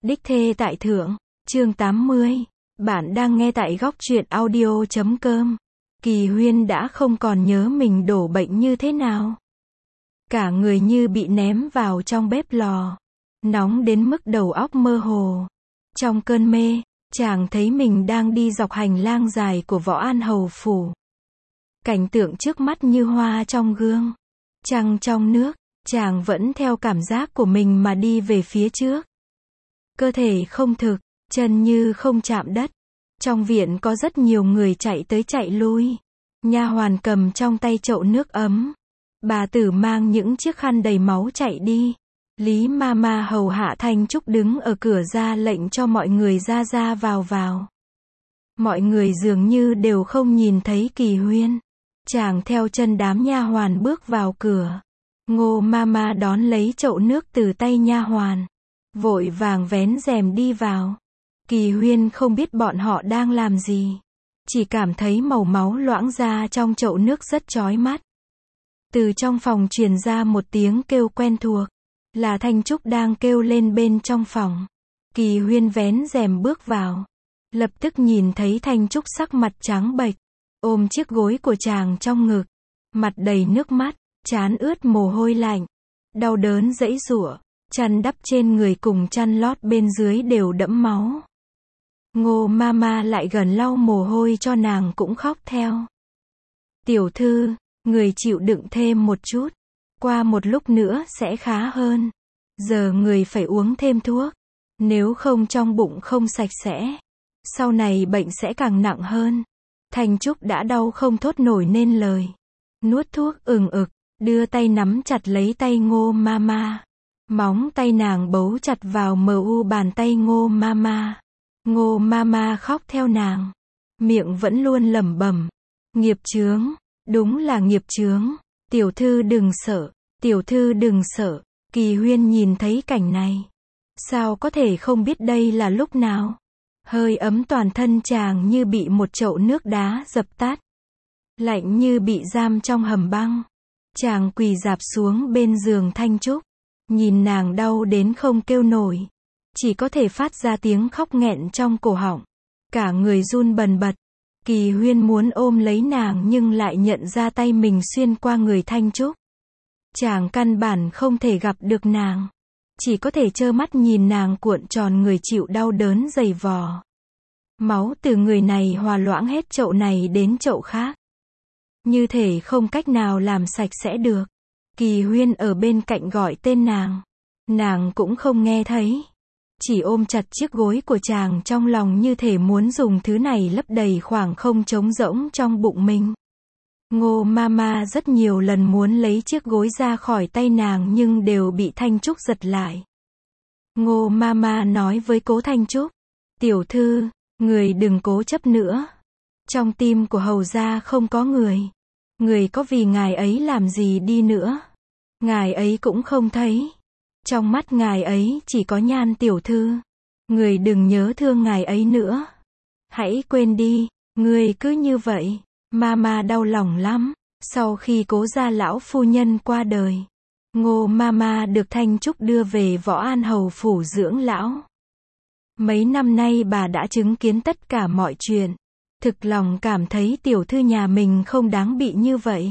Đích thê tại thượng, chương 80. Bạn đang nghe tại góc truyện audio.com. Kỳ Huyên đã không còn nhớ mình đổ bệnh như thế nào. Cả người như bị ném vào trong bếp lò, nóng đến mức đầu óc mơ hồ. Trong cơn mê, chàng thấy mình đang đi dọc hành lang dài của Võ An Hầu Phủ. Cảnh tượng trước mắt như hoa trong gương, trăng trong nước, chàng vẫn theo cảm giác của mình mà đi về phía trước. Cơ thể không thực, chân như không chạm đất. Trong viện có rất nhiều người chạy tới chạy lui. Nha hoàn cầm trong tay chậu nước ấm. Bà tử mang những chiếc khăn đầy máu chạy đi. Lý Mama hầu hạ Thanh Trúc đứng ở cửa ra lệnh cho mọi người ra ra vào vào. Mọi người dường như đều không nhìn thấy Kỳ Huyên. Chàng theo chân đám nha hoàn bước vào cửa. Ngô Mama đón lấy chậu nước từ tay nha hoàn, vội vàng vén rèm đi vào. Kỳ Huyên không biết bọn họ đang làm gì, chỉ cảm thấy màu máu loãng ra trong chậu nước rất chói mắt. Từ trong phòng truyền ra một tiếng kêu quen thuộc, là Thanh Trúc đang kêu lên bên trong phòng. Kỳ Huyên vén rèm bước vào, lập tức nhìn thấy Thanh Trúc sắc mặt trắng bệch, ôm chiếc gối của chàng trong ngực, mặt đầy nước mắt, trán ướt mồ hôi lạnh, đau đớn giãy giụa, chăn đắp trên người cùng chăn lót bên dưới đều đẫm máu. Ngô Mama lại gần lau mồ hôi cho nàng cũng khóc theo. Tiểu thư, người chịu đựng thêm một chút, qua một lúc nữa sẽ khá hơn. Giờ người phải uống thêm thuốc, nếu không trong bụng không sạch sẽ, sau này bệnh sẽ càng nặng hơn. Thanh Trúc đã đau không thốt nổi nên lời, nuốt thuốc ừng ực, đưa tay nắm chặt lấy tay Ngô Mama. Móng tay nàng bấu chặt vào bàn tay Ngô Mama. Ngô Mama khóc theo nàng, miệng vẫn luôn lẩm bẩm, nghiệp chướng, đúng là nghiệp chướng. Tiểu thư đừng sợ, tiểu thư đừng sợ. Kỳ Huyên nhìn thấy cảnh này, sao có thể không biết đây là lúc nào. Hơi ấm toàn thân chàng như bị một chậu nước đá dập tắt, lạnh như bị giam trong hầm băng. Chàng quỳ rạp xuống bên giường Thanh Trúc, nhìn nàng đau đến không kêu nổi, chỉ có thể phát ra tiếng khóc nghẹn trong cổ họng, cả người run bần bật. Kỳ Huyên muốn ôm lấy nàng nhưng lại nhận ra tay mình xuyên qua người Thanh Trúc. Chàng căn bản không thể gặp được nàng, chỉ có thể trơ mắt nhìn nàng cuộn tròn người chịu đau đớn dày vò. Máu từ người này hòa loãng hết chậu này đến chậu khác, như thể không cách nào làm sạch sẽ được. Kỳ Huyên ở bên cạnh gọi tên nàng cũng không nghe thấy, chỉ ôm chặt chiếc gối của chàng trong lòng như thể muốn dùng thứ này lấp đầy khoảng không trống rỗng trong bụng mình. Ngô Mama rất nhiều lần muốn lấy chiếc gối ra khỏi tay nàng nhưng đều bị Thanh Trúc giật lại. Ngô Mama nói với Cố Thanh Trúc, tiểu thư, người đừng cố chấp nữa. Trong tim của hầu gia không có người. Người có vì ngài ấy làm gì đi nữa, ngài ấy cũng không thấy. Trong mắt ngài ấy chỉ có Nhan tiểu thư. Người đừng nhớ thương ngài ấy nữa. Hãy quên đi, người cứ như vậy. Mama đau lòng lắm. Sau khi Cố gia lão phu nhân qua đời, Ngô Mama được Thanh Trúc đưa về Võ An Hầu Phủ dưỡng lão. Mấy năm nay bà đã chứng kiến tất cả mọi chuyện, thực lòng cảm thấy tiểu thư nhà mình không đáng bị như vậy.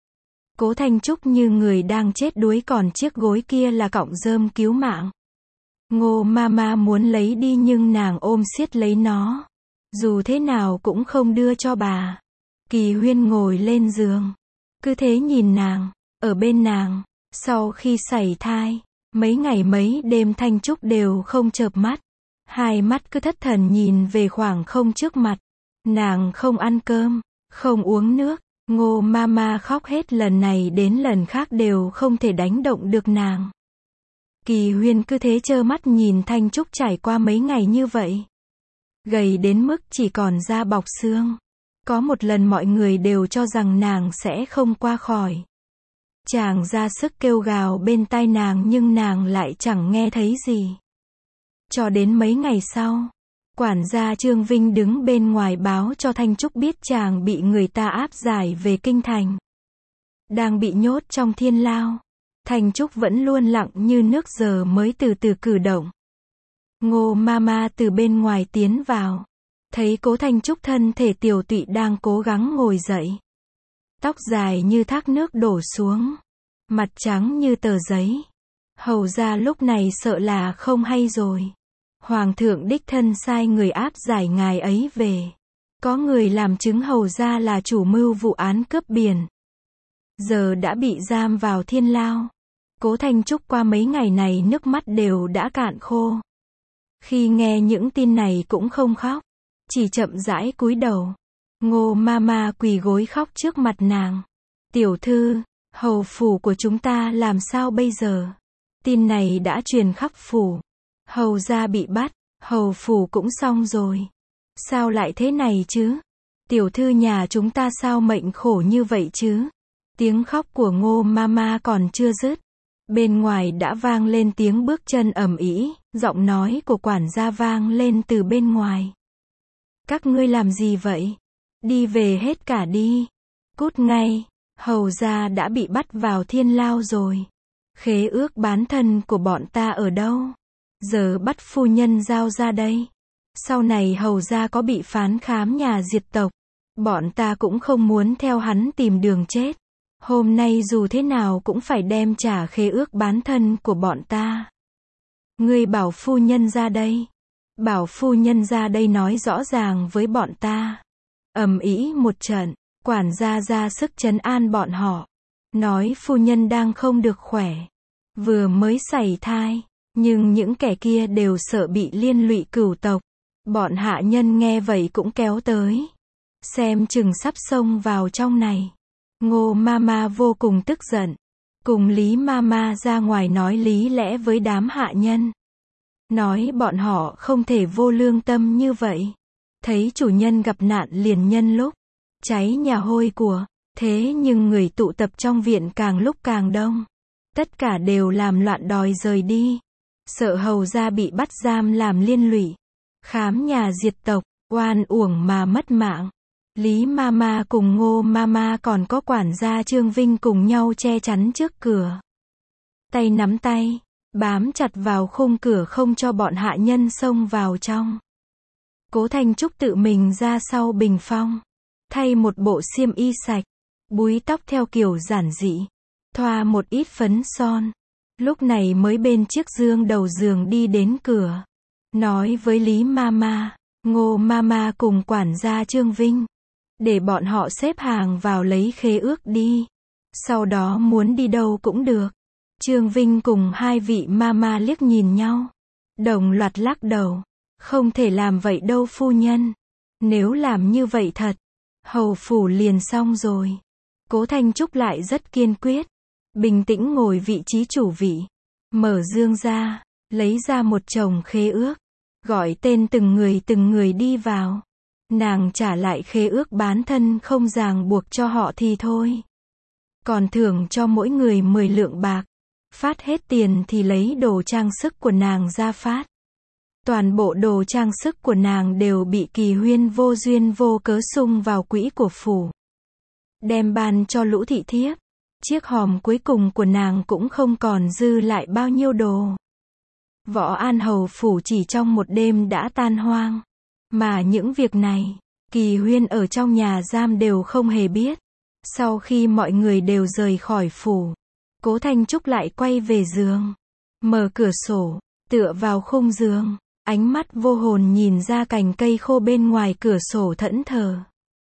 Cố Thanh Trúc như người đang chết đuối, còn chiếc gối kia là cọng rơm cứu mạng. Ngô Mama muốn lấy đi nhưng nàng ôm siết lấy nó, dù thế nào cũng không đưa cho bà. Kỳ Huyên ngồi lên giường, cứ thế nhìn nàng, ở bên nàng. Sau khi sảy thai, mấy ngày mấy đêm Thanh Trúc đều không chợp mắt, hai mắt cứ thất thần nhìn về khoảng không trước mặt. Nàng không ăn cơm, không uống nước. Ngô Mama khóc hết lần này đến lần khác đều không thể đánh động được nàng. Kỳ Huyên cứ thế trơ mắt nhìn Thanh Trúc trải qua mấy ngày như vậy, gầy đến mức chỉ còn da bọc xương. Có một lần mọi người đều cho rằng nàng sẽ không qua khỏi. Chàng ra sức kêu gào bên tai nàng nhưng nàng lại chẳng nghe thấy gì. Cho đến mấy ngày sau, quản gia Trương Vinh đứng bên ngoài báo cho Thanh Trúc biết chàng bị người ta áp giải về kinh thành, đang bị nhốt trong thiên lao. Thanh Trúc vẫn luôn lặng như nước giờ mới từ từ cử động. Ngô Mama từ bên ngoài tiến vào. Thấy Cố Thanh Trúc thân thể tiều tụy đang cố gắng ngồi dậy. Tóc dài như thác nước đổ xuống. Mặt trắng như tờ giấy. Hầu ra lúc này sợ là không hay rồi. Hoàng thượng đích thân sai người áp giải ngài ấy về. Có người làm chứng hầu ra là chủ mưu vụ án cướp biển. Giờ đã bị giam vào thiên lao. Cố Thanh Trúc qua mấy ngày này nước mắt đều đã cạn khô. Khi nghe những tin này cũng không khóc. Chỉ chậm rãi cúi đầu. Ngô Mama quỳ gối khóc trước mặt nàng. Tiểu thư, hầu phủ của chúng ta làm sao bây giờ? Tin này đã truyền khắp phủ. Hầu gia bị bắt, hầu phủ cũng xong rồi. Sao lại thế này chứ? Tiểu thư nhà chúng ta sao mệnh khổ như vậy chứ? Tiếng khóc của Ngô Mama còn chưa dứt. Bên ngoài đã vang lên tiếng bước chân ầm ĩ, giọng nói của quản gia vang lên từ bên ngoài. Các ngươi làm gì vậy? Đi về hết cả đi. Cút ngay, hầu gia đã bị bắt vào thiên lao rồi. Khế ước bán thân của bọn ta ở đâu? Giờ bắt phu nhân giao ra đây. Sau này hầu gia có bị phán khám nhà diệt tộc, bọn ta cũng không muốn theo hắn tìm đường chết. Hôm nay dù thế nào cũng phải đem trả khế ước bán thân của bọn ta. Ngươi bảo phu nhân ra đây. Bảo phu nhân ra đây nói rõ ràng với bọn ta. Ầm ĩ một trận, quản gia ra sức trấn an bọn họ. Nói phu nhân đang không được khỏe. Vừa mới sảy thai. Nhưng những kẻ kia đều sợ bị liên lụy cửu tộc. Bọn hạ nhân nghe vậy cũng kéo tới. Xem chừng sắp xông vào trong này. Ngô Mama vô cùng tức giận. Cùng Lý Mama ra ngoài nói lý lẽ với đám hạ nhân. Nói bọn họ không thể vô lương tâm như vậy. Thấy chủ nhân gặp nạn liền nhân lúc cháy nhà hôi của. Thế nhưng người tụ tập trong viện càng lúc càng đông. Tất cả đều làm loạn đòi rời đi. Sợ hầu gia bị bắt giam làm liên lụy. Khám nhà diệt tộc, oan uổng mà mất mạng. Lý Mama cùng Ngô Mama còn có quản gia Trương Vinh cùng nhau che chắn trước cửa. Tay nắm tay, bám chặt vào khung cửa không cho bọn hạ nhân xông vào trong. Cố Thanh Trúc tự mình ra sau bình phong. Thay một bộ xiêm y sạch. Búi tóc theo kiểu giản dị. Thoa một ít phấn son. Lúc này mới bên chiếc giường đầu giường đi đến cửa. Nói với Lý Mama, Ngô Mama cùng quản gia Trương Vinh. Để bọn họ xếp hàng vào lấy khế ước đi. Sau đó muốn đi đâu cũng được. Trương Vinh cùng hai vị Mama liếc nhìn nhau. Đồng loạt lắc đầu. Không thể làm vậy đâu phu nhân. Nếu làm như vậy thật, hầu phủ liền xong rồi. Cố Thanh Trúc lại rất kiên quyết. Bình tĩnh ngồi vị trí chủ vị. Mở dương ra, lấy ra một chồng khế ước. Gọi tên từng người đi vào. Nàng trả lại khế ước bán thân không ràng buộc cho họ thì thôi. Còn thưởng cho mỗi người 10 lượng bạc. Phát hết tiền thì lấy đồ trang sức của nàng ra phát. Toàn bộ đồ trang sức của nàng đều bị Kỳ Huyên vô duyên vô cớ sung vào quỹ của phủ. Đem ban cho lũ thị thiếp. Chiếc hòm cuối cùng của nàng cũng không còn dư lại bao nhiêu đồ. Võ An hầu phủ chỉ trong một đêm đã tan hoang. Mà những việc này, Kỳ Huyên ở trong nhà giam đều không hề biết. Sau khi mọi người đều rời khỏi phủ, Cố Thanh Trúc lại quay về giường. Mở cửa sổ, tựa vào khung giường. Ánh mắt vô hồn nhìn ra cành cây khô bên ngoài cửa sổ thẫn thờ.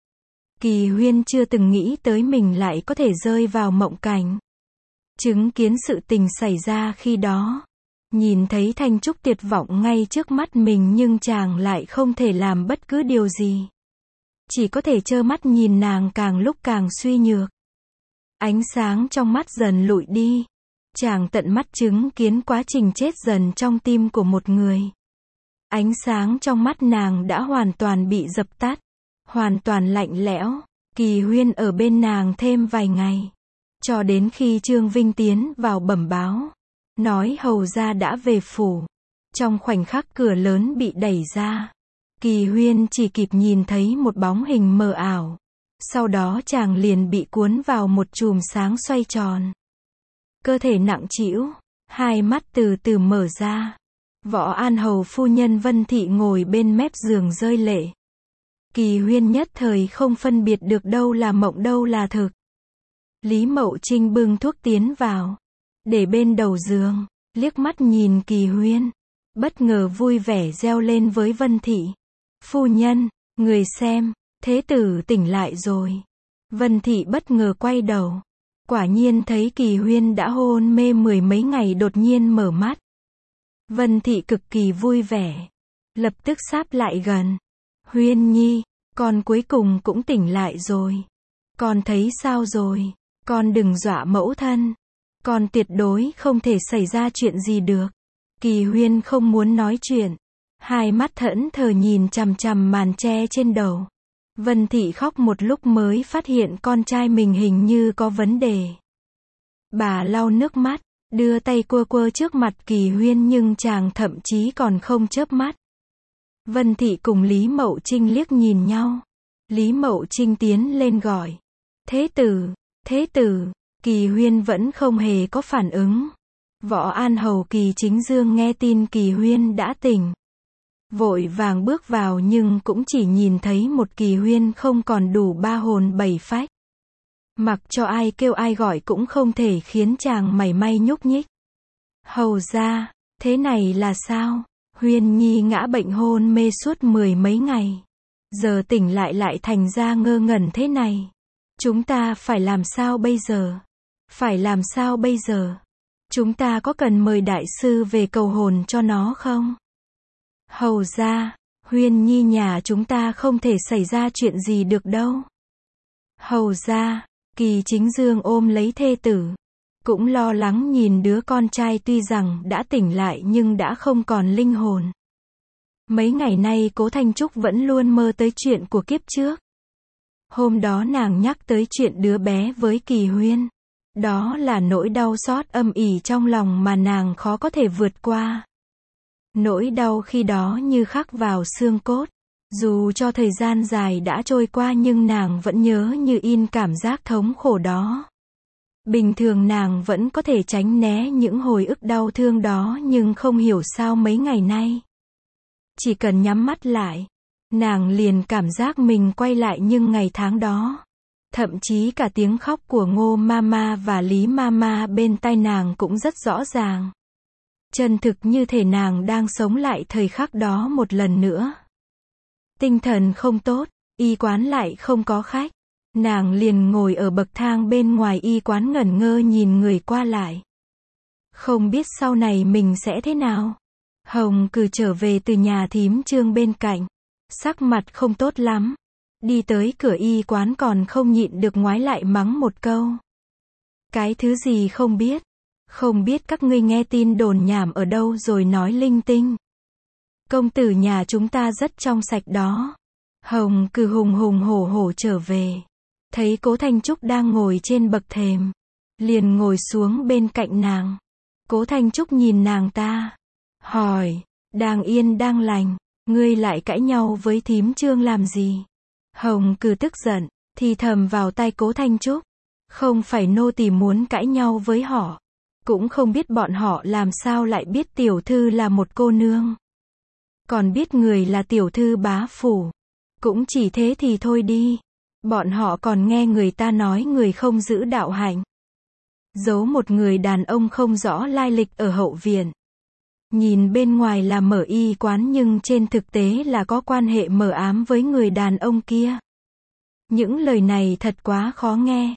Kỳ Huyên chưa từng nghĩ tới mình lại có thể rơi vào mộng cảnh. Chứng kiến sự tình xảy ra khi đó. Nhìn thấy Thanh Trúc tuyệt vọng ngay trước mắt mình nhưng chàng lại không thể làm bất cứ điều gì. Chỉ có thể trơ mắt nhìn nàng càng lúc càng suy nhược. Ánh sáng trong mắt dần lụi đi. Chàng tận mắt chứng kiến quá trình chết dần trong tim của một người. Ánh sáng trong mắt nàng đã hoàn toàn bị dập tắt. Hoàn toàn lạnh lẽo. Kỳ Huyên ở bên nàng thêm vài ngày. Cho đến khi Trương Vinh tiến vào bẩm báo. Nói hầu gia đã về phủ. Trong khoảnh khắc cửa lớn bị đẩy ra. Kỳ Huyên chỉ kịp nhìn thấy một bóng hình mờ ảo. Sau đó chàng liền bị cuốn vào một chùm sáng xoay tròn. Cơ thể nặng trĩu. Hai mắt từ từ mở ra. Võ An Hầu phu nhân Vân Thị ngồi bên mép giường rơi lệ. Kỳ Huyên nhất thời không phân biệt được đâu là mộng đâu là thực. Lý Mậu Trinh bưng thuốc tiến vào, để bên đầu giường, liếc mắt nhìn Kỳ Huyên, bất ngờ vui vẻ reo lên với Vân Thị. Phu nhân, người xem, thế tử tỉnh lại rồi. Vân Thị bất ngờ quay đầu, quả nhiên thấy Kỳ Huyên đã hôn mê mười mấy ngày đột nhiên mở mắt. Vân Thị cực kỳ vui vẻ, lập tức sáp lại gần. Huyên nhi, con cuối cùng cũng tỉnh lại rồi. Con thấy sao rồi? Con đừng dọa mẫu thân. Con tuyệt đối không thể xảy ra chuyện gì được. Kỳ Huyên không muốn nói chuyện. Hai mắt thẫn thờ nhìn chằm chằm màn tre trên đầu. Vân Thị khóc một lúc mới phát hiện con trai mình hình như có vấn đề. Bà lau nước mắt, đưa tay quơ quơ trước mặt Kỳ Huyên nhưng chàng thậm chí còn không chớp mắt. Vân Thị cùng Lý Mậu Trinh liếc nhìn nhau. Lý Mậu Trinh tiến lên gọi. Thế tử, thế tử. Kỳ Huyên vẫn không hề có phản ứng. Võ An Hầu Kỳ Chính Dương nghe tin Kỳ Huyên đã tỉnh, vội vàng bước vào nhưng cũng chỉ nhìn thấy một Kỳ Huyên không còn đủ ba hồn bảy phách. Mặc cho ai kêu ai gọi cũng không thể khiến chàng mảy may nhúc nhích. Hầu ra, thế này là sao? Huyên nhi ngã bệnh hôn mê suốt mười mấy ngày. Giờ tỉnh lại lại thành ra ngơ ngẩn thế này. Chúng ta phải làm sao bây giờ? Phải làm sao bây giờ? Chúng ta có cần mời đại sư về cầu hồn cho nó không? Hầu ra, Huyên nhi nhà chúng ta không thể xảy ra chuyện gì được đâu. Hầu ra, Kỳ Chính Dương ôm lấy thê tử, cũng lo lắng nhìn đứa con trai tuy rằng đã tỉnh lại nhưng đã không còn linh hồn. Mấy ngày nay Cố Thanh Trúc vẫn luôn mơ tới chuyện của kiếp trước. Hôm đó nàng nhắc tới chuyện đứa bé với Kỳ Huyên. Đó là nỗi đau xót âm ỉ trong lòng mà nàng khó có thể vượt qua. Nỗi đau khi đó như khắc vào xương cốt. Dù cho thời gian dài đã trôi qua nhưng nàng vẫn nhớ như in cảm giác thống khổ đó. Bình thường nàng vẫn có thể tránh né những hồi ức đau thương đó nhưng không hiểu sao mấy ngày nay. Chỉ cần nhắm mắt lại, nàng liền cảm giác mình quay lại nhưng ngày tháng đó. Thậm chí cả tiếng khóc của Ngô Mama và Lý Mama bên tai nàng cũng rất rõ ràng. Chân thực như thể nàng đang sống lại thời khắc đó một lần nữa. Tinh thần không tốt, y quán lại không có khách. Nàng liền ngồi ở bậc thang bên ngoài y quán ngẩn ngơ nhìn người qua lại. Không biết sau này mình sẽ thế nào. Hồng Cừ trở về từ nhà thím Trương bên cạnh. Sắc mặt không tốt lắm. Đi tới cửa y quán còn không nhịn được ngoái lại mắng một câu. Cái thứ gì không biết. Không biết các ngươi nghe tin đồn nhảm ở đâu rồi nói linh tinh. Công tử nhà chúng ta rất trong sạch đó. Hồng Cừ hùng hùng hổ hổ trở về. Thấy Cố Thanh Trúc đang ngồi trên bậc thềm. Liền ngồi xuống bên cạnh nàng. Cố Thanh Trúc nhìn nàng ta. Hỏi, đang yên đang lành, ngươi lại cãi nhau với thím Trương làm gì? Hồng Cừ tức giận, thì thầm vào tai Cố Thanh Trúc. Không phải nô tỳ muốn cãi nhau với họ. Cũng không biết bọn họ làm sao lại biết tiểu thư là một cô nương. Còn biết người là tiểu thư bá phủ. Cũng chỉ thế thì thôi đi. Bọn họ còn nghe người ta nói người không giữ đạo hạnh. Giấu một người đàn ông không rõ lai lịch ở hậu viện. Nhìn bên ngoài là mở y quán nhưng trên thực tế là có quan hệ mờ ám với người đàn ông kia. Những lời này thật quá khó nghe.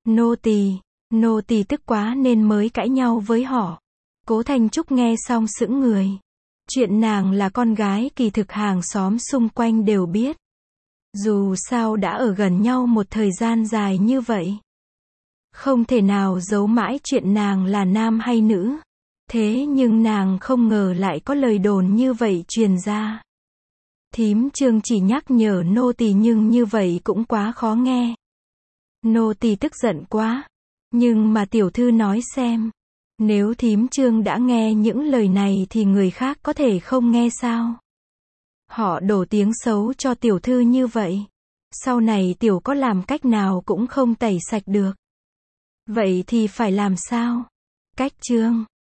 Nô tỳ tức quá nên mới cãi nhau với họ. Cố Thanh Trúc nghe xong sững người. Chuyện nàng là con gái kỳ thực hàng xóm xung quanh đều biết. Dù sao đã ở gần nhau một thời gian dài như vậy. Không thể nào giấu mãi chuyện nàng là nam hay nữ. Thế nhưng nàng không ngờ lại có lời đồn như vậy truyền ra. Thím Trương chỉ nhắc nhở nô tỳ nhưng như vậy cũng quá khó nghe. Nô tỳ tức giận quá. Nhưng mà tiểu thư nói xem. Nếu thím Trương đã nghe những lời này thì người khác có thể không nghe sao? Họ đổ tiếng xấu cho tiểu thư như vậy. Sau này tiểu có làm cách nào cũng không tẩy sạch được. Vậy thì phải làm sao? Cách Trương.